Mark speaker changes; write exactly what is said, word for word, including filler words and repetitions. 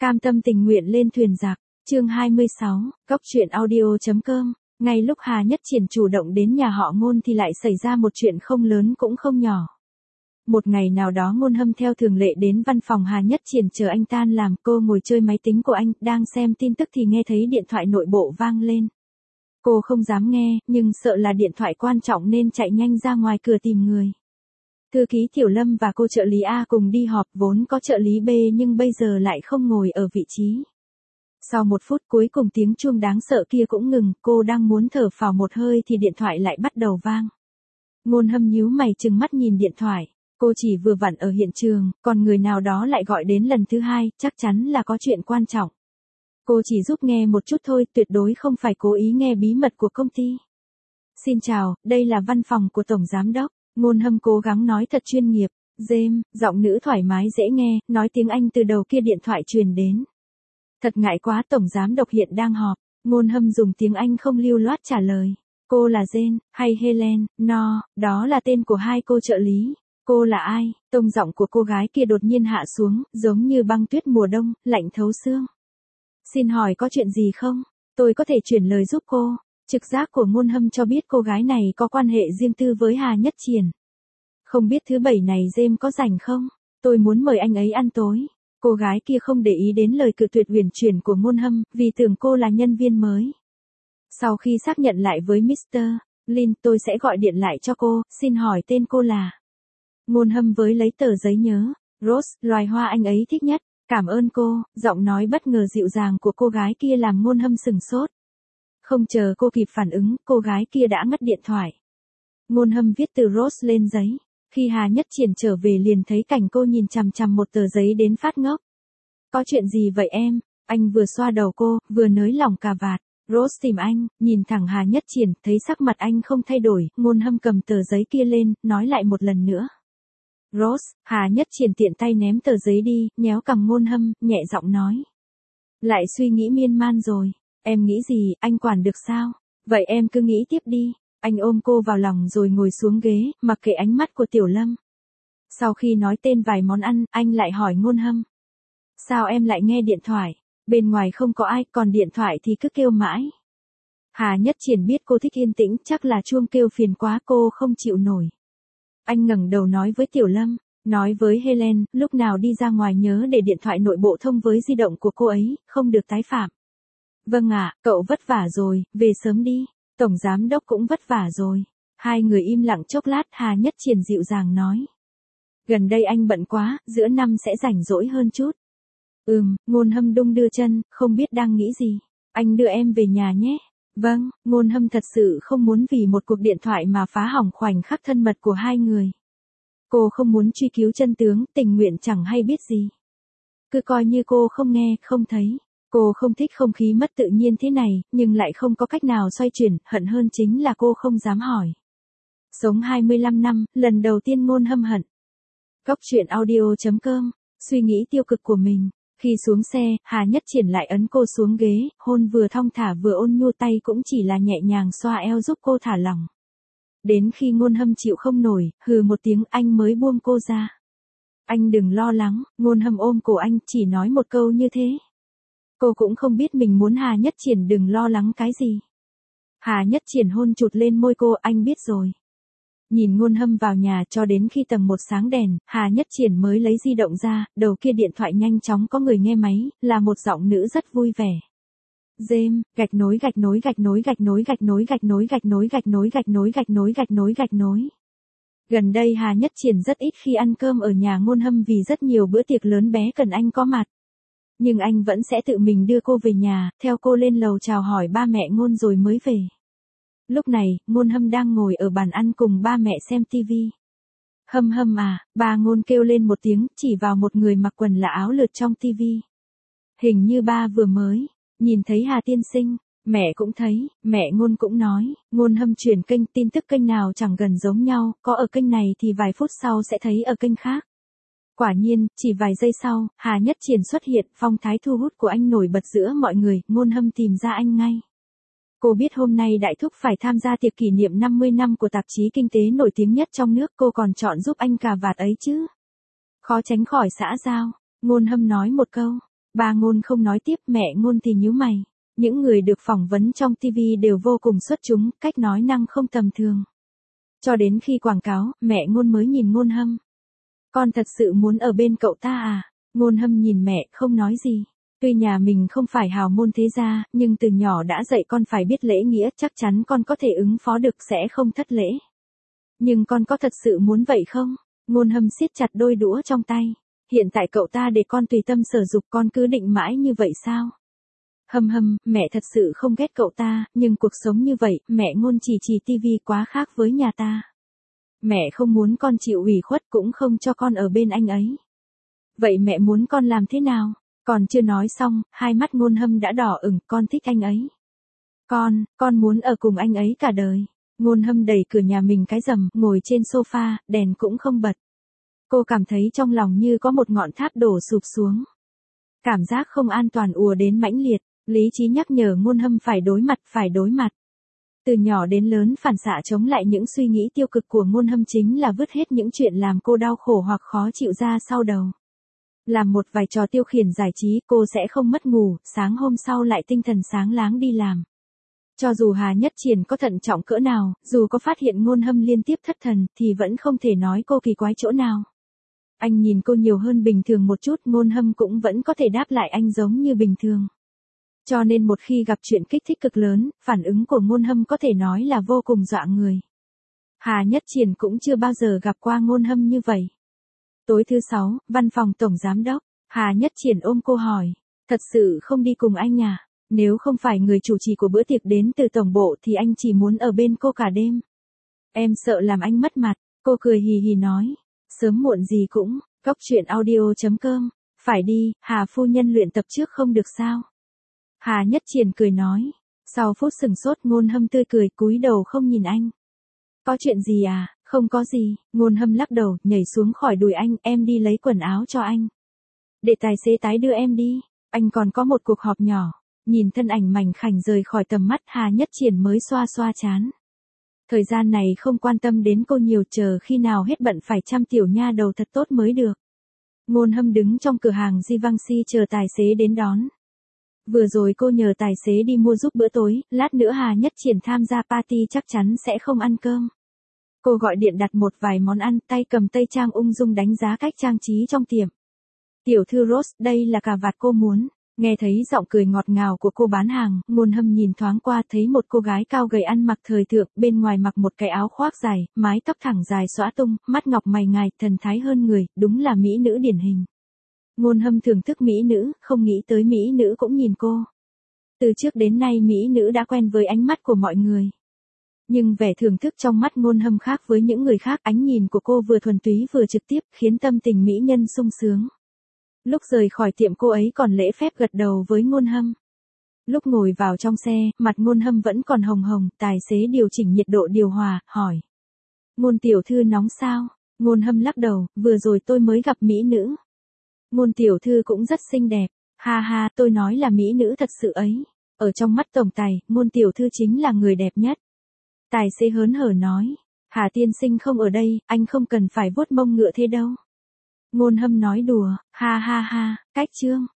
Speaker 1: Cam tâm tình nguyện lên thuyền giặc, chương hai mươi sáu, cốc truyện audio.com. Ngay lúc Hà Nhất Triển chủ động đến nhà họ Ngôn thì lại xảy ra một chuyện không lớn cũng không nhỏ. Một ngày nào đó Ngôn Hâm theo thường lệ đến văn phòng Hà Nhất Triển chờ anh tan làm, cô ngồi chơi máy tính của anh, đang xem tin tức thì nghe thấy điện thoại nội bộ vang lên. Cô không dám nghe, nhưng sợ là điện thoại quan trọng nên chạy nhanh ra ngoài cửa tìm người. Thư ký Tiểu Lâm và cô trợ lý A cùng đi họp, vốn có trợ lý B nhưng bây giờ lại không ngồi ở vị trí. Sau một phút cuối cùng tiếng chuông đáng sợ kia cũng ngừng, cô đang muốn thở phào một hơi thì điện thoại lại bắt đầu vang. Ngôn Hâm nhíu mày trừng mắt nhìn điện thoại, cô chỉ vừa vặn ở hiện trường, còn người nào đó lại gọi đến lần thứ hai, chắc chắn là có chuyện quan trọng. Cô chỉ giúp nghe một chút thôi, tuyệt đối không phải cố ý nghe bí mật của công ty. Xin chào, đây là văn phòng của Tổng Giám Đốc. Ngôn Hâm cố gắng nói thật chuyên nghiệp. James, giọng nữ thoải mái dễ nghe, nói tiếng Anh từ đầu kia điện thoại truyền đến. Thật ngại quá, Tổng Giám Đốc hiện đang họp. Ngôn Hâm dùng tiếng Anh không lưu loát trả lời. Cô là Jane, hay Helen? No, đó là tên của hai cô trợ lý. Cô là ai? Tông giọng của cô gái kia đột nhiên hạ xuống, giống như băng tuyết mùa đông, lạnh thấu xương. Xin hỏi có chuyện gì không? Tôi có thể chuyển lời giúp cô. Trực giác của Ngôn Hâm cho biết cô gái này có quan hệ riêng tư với Hà Nhất Triển. Không biết thứ bảy này James có rảnh không? Tôi muốn mời anh ấy ăn tối. Cô gái kia không để ý đến lời cự tuyệt uyển chuyển của Ngôn Hâm, vì tưởng cô là nhân viên mới. Sau khi xác nhận lại với mít tơ Lin, tôi sẽ gọi điện lại cho cô, xin hỏi tên cô là. Ngôn Hâm với lấy tờ giấy nhớ. Rose, loài hoa anh ấy thích nhất. Cảm ơn cô. Giọng nói bất ngờ dịu dàng của cô gái kia làm Ngôn Hâm sừng sốt. Không chờ cô kịp phản ứng, cô gái kia đã ngắt điện thoại. Ngôn Hâm viết từ Rose lên giấy. Khi Hà Nhất Triển trở về liền thấy cảnh cô nhìn chằm chằm một tờ giấy đến phát ngốc. Có chuyện gì vậy em? Anh vừa xoa đầu cô, vừa nới lỏng cà vạt. Rose tìm anh, nhìn thẳng Hà Nhất Triển, thấy sắc mặt anh không thay đổi, Ngôn Hâm cầm tờ giấy kia lên, nói lại một lần nữa. Rose, Hà Nhất Triển tiện tay ném tờ giấy đi, nhéo cằm Ngôn Hâm, nhẹ giọng nói. Lại suy nghĩ miên man rồi. Em nghĩ gì, anh quản được sao? Vậy em cứ nghĩ tiếp đi. Anh ôm cô vào lòng rồi ngồi xuống ghế, mặc kệ ánh mắt của Tiểu Lâm. Sau khi nói tên vài món ăn, anh lại hỏi Ngôn Hâm. Sao em lại nghe điện thoại? Bên ngoài không có ai, còn điện thoại thì cứ kêu mãi. Hà Nhất Triển biết cô thích yên tĩnh, chắc là chuông kêu phiền quá cô không chịu nổi. Anh ngẩng đầu nói với Tiểu Lâm, nói với Helen, lúc nào đi ra ngoài nhớ để điện thoại nội bộ thông với di động của cô ấy, không được tái phạm. Vâng ạ, cậu vất vả rồi, về sớm đi. Tổng Giám Đốc cũng vất vả rồi. Hai người im lặng chốc lát, Hà Nhất Triển dịu dàng nói. Gần đây anh bận quá, giữa năm sẽ rảnh rỗi hơn chút. Ừm, Ngôn Hâm đung đưa chân, không biết đang nghĩ gì. Anh đưa em về nhà nhé. Vâng, Ngôn Hâm thật sự không muốn vì một cuộc điện thoại mà phá hỏng khoảnh khắc thân mật của hai người. Cô không muốn truy cứu chân tướng, tình nguyện chẳng hay biết gì. Cứ coi như cô không nghe, không thấy. Cô không thích không khí mất tự nhiên thế này, nhưng lại không có cách nào xoay chuyển, hận hơn chính là cô không dám hỏi. Sống hai mươi lăm năm, lần đầu tiên Ngôn Hâm hận. Cốc truyện audio.com, suy nghĩ tiêu cực của mình. Khi xuống xe, Hà Nhất Triển lại ấn cô xuống ghế, hôn vừa thong thả vừa ôn nhu, tay cũng chỉ là nhẹ nhàng xoa eo giúp cô thả lỏng. Đến khi Ngôn Hâm chịu không nổi, hừ một tiếng anh mới buông cô ra. Anh đừng lo lắng, Ngôn Hâm ôm cổ anh, chỉ nói một câu như thế. Cô cũng không biết mình muốn Hà Nhất Triển đừng lo lắng cái gì. Hà Nhất Triển hôn chụt lên môi cô, anh biết rồi. Nhìn Ngôn Hâm vào nhà cho đến khi tầng một sáng đèn, Hà Nhất Triển mới lấy di động ra, đầu kia điện thoại nhanh chóng có người nghe máy, là một giọng nữ rất vui vẻ. James, gạch nối gạch nối gạch nối gạch nối gạch nối gạch nối gạch nối gạch nối gạch nối gạch nối gạch nối gạch nối. Gần đây Hà Nhất Triển rất ít khi ăn cơm ở nhà Ngôn Hâm vì rất nhiều bữa tiệc lớn bé cần anh có mặt. Nhưng anh vẫn sẽ tự mình đưa cô về nhà, theo cô lên lầu chào hỏi ba mẹ Ngôn rồi mới về. Lúc này, Ngôn Hâm đang ngồi ở bàn ăn cùng ba mẹ xem tivi. Hâm Hâm à, ba Ngôn kêu lên một tiếng, chỉ vào một người mặc quần là áo lượt trong tivi. Hình như ba vừa mới nhìn thấy Hà tiên sinh. Mẹ cũng thấy, mẹ Ngôn cũng nói. Ngôn Hâm chuyển kênh, tin tức kênh nào chẳng gần giống nhau, có ở kênh này thì vài phút sau sẽ thấy ở kênh khác. Quả nhiên, chỉ vài giây sau, Hà Nhất Triển xuất hiện, phong thái thu hút của anh nổi bật giữa mọi người, Ngôn Hâm tìm ra anh ngay. Cô biết hôm nay Đại Thúc phải tham gia tiệc kỷ niệm năm mươi năm của tạp chí kinh tế nổi tiếng nhất trong nước, cô còn chọn giúp anh cà vạt ấy chứ. Khó tránh khỏi xã giao. Ngôn Hâm nói một câu. Ba Ngôn không nói tiếp, mẹ Ngôn thì nhíu mày. Những người được phỏng vấn trong ti vi đều vô cùng xuất chúng, cách nói năng không tầm thường. Cho đến khi quảng cáo, mẹ Ngôn mới nhìn Ngôn Hâm. Con thật sự muốn ở bên cậu ta à? Ngôn Hâm nhìn mẹ, không nói gì. Tuy nhà mình không phải hào môn thế gia, nhưng từ nhỏ đã dạy con phải biết lễ nghĩa, chắc chắn con có thể ứng phó được, sẽ không thất lễ. Nhưng con có thật sự muốn vậy không? Ngôn Hâm siết chặt đôi đũa trong tay. Hiện tại cậu ta để con tùy tâm sở dục, con cứ định mãi như vậy sao? Hâm hâm, mẹ thật sự không ghét cậu ta, nhưng cuộc sống như vậy, mẹ Ngôn chỉ chỉ tivi quá khác với nhà ta. Mẹ không muốn con chịu ủy khuất, cũng không cho con ở bên anh ấy. Vậy mẹ muốn con làm thế nào? Còn chưa nói xong, hai mắt Ngôn Hâm đã đỏ ửng, con thích anh ấy. Con, con muốn ở cùng anh ấy cả đời. Ngôn Hâm đẩy cửa nhà mình cái rầm, ngồi trên sofa, đèn cũng không bật. Cô cảm thấy trong lòng như có một ngọn tháp đổ sụp xuống. Cảm giác không an toàn ùa đến mãnh liệt, lý trí nhắc nhở Ngôn Hâm phải đối mặt, phải đối mặt. Từ nhỏ đến lớn phản xạ chống lại những suy nghĩ tiêu cực của Ngôn Hâm chính là vứt hết những chuyện làm cô đau khổ hoặc khó chịu ra sau đầu. Làm một vài trò tiêu khiển giải trí, cô sẽ không mất ngủ, sáng hôm sau lại tinh thần sáng láng đi làm. Cho dù Hà Nhất Triển có thận trọng cỡ nào, dù có phát hiện Ngôn Hâm liên tiếp thất thần, thì vẫn không thể nói cô kỳ quái chỗ nào. Anh nhìn cô nhiều hơn bình thường một chút, Ngôn Hâm cũng vẫn có thể đáp lại anh giống như bình thường. Cho nên một khi gặp chuyện kích thích cực lớn, phản ứng của Ngôn Hâm có thể nói là vô cùng dọa người. Hà Nhất Triển cũng chưa bao giờ gặp qua Ngôn Hâm như vậy. Tối thứ sáu, văn phòng tổng giám đốc, Hà Nhất Triển ôm cô hỏi, thật sự không đi cùng anh à? Nếu không phải người chủ trì của bữa tiệc đến từ tổng bộ thì anh chỉ muốn ở bên cô cả đêm. Em sợ làm anh mất mặt, cô cười hì hì nói, sớm muộn gì cũng, cóc truyện audio chấm com, phải đi, Hà phu nhân luyện tập trước không được sao? Hà Nhất Triển cười nói, sau phút sừng sốt Ngôn Hâm tươi cười cúi đầu không nhìn anh. Có chuyện gì à? Không có gì, Ngôn Hâm lắc đầu, nhảy xuống khỏi đùi anh, em đi lấy quần áo cho anh. Để tài xế tái đưa em đi, anh còn có một cuộc họp nhỏ. Nhìn thân ảnh mảnh khảnh rời khỏi tầm mắt, Hà Nhất Triển mới xoa xoa trán. Thời gian này không quan tâm đến cô nhiều, chờ khi nào hết bận phải chăm tiểu nha đầu thật tốt mới được. Ngôn Hâm đứng trong cửa hàng Givenchy chờ tài xế đến đón. Vừa rồi cô nhờ tài xế đi mua giúp bữa tối, lát nữa Hà Nhất Triển tham gia party chắc chắn sẽ không ăn cơm. Cô gọi điện đặt một vài món ăn, tay cầm tây trang ung dung đánh giá cách trang trí trong tiệm. Tiểu thư Rose, đây là cà vạt cô muốn. Nghe thấy giọng cười ngọt ngào của cô bán hàng, Ngôn Hâm nhìn thoáng qua thấy một cô gái cao gầy ăn mặc thời thượng, bên ngoài mặc một cái áo khoác dài, mái tóc thẳng dài xõa tung, mắt ngọc mày ngài, thần thái hơn người, đúng là mỹ nữ điển hình. Ngôn Hâm thưởng thức mỹ nữ, không nghĩ tới mỹ nữ cũng nhìn cô. Từ trước đến nay mỹ nữ đã quen với ánh mắt của mọi người. Nhưng vẻ thưởng thức trong mắt Ngôn Hâm khác với những người khác, ánh nhìn của cô vừa thuần túy vừa trực tiếp, khiến tâm tình mỹ nhân sung sướng. Lúc rời khỏi tiệm cô ấy còn lễ phép gật đầu với Ngôn Hâm. Lúc ngồi vào trong xe, mặt Ngôn Hâm vẫn còn hồng hồng, tài xế điều chỉnh nhiệt độ điều hòa, hỏi. Ngôn tiểu thư nóng sao? Ngôn Hâm lắc đầu, vừa rồi tôi mới gặp mỹ nữ. Ngôn tiểu thư cũng rất xinh đẹp, ha ha, tôi nói là mỹ nữ thật sự ấy. Ở trong mắt tổng tài, Ngôn tiểu thư chính là người đẹp nhất. Tài xế hớn hở nói, Hà tiên sinh không ở đây, anh không cần phải vuốt mông ngựa thế đâu. Ngôn Hâm nói đùa, ha ha ha, cách chương.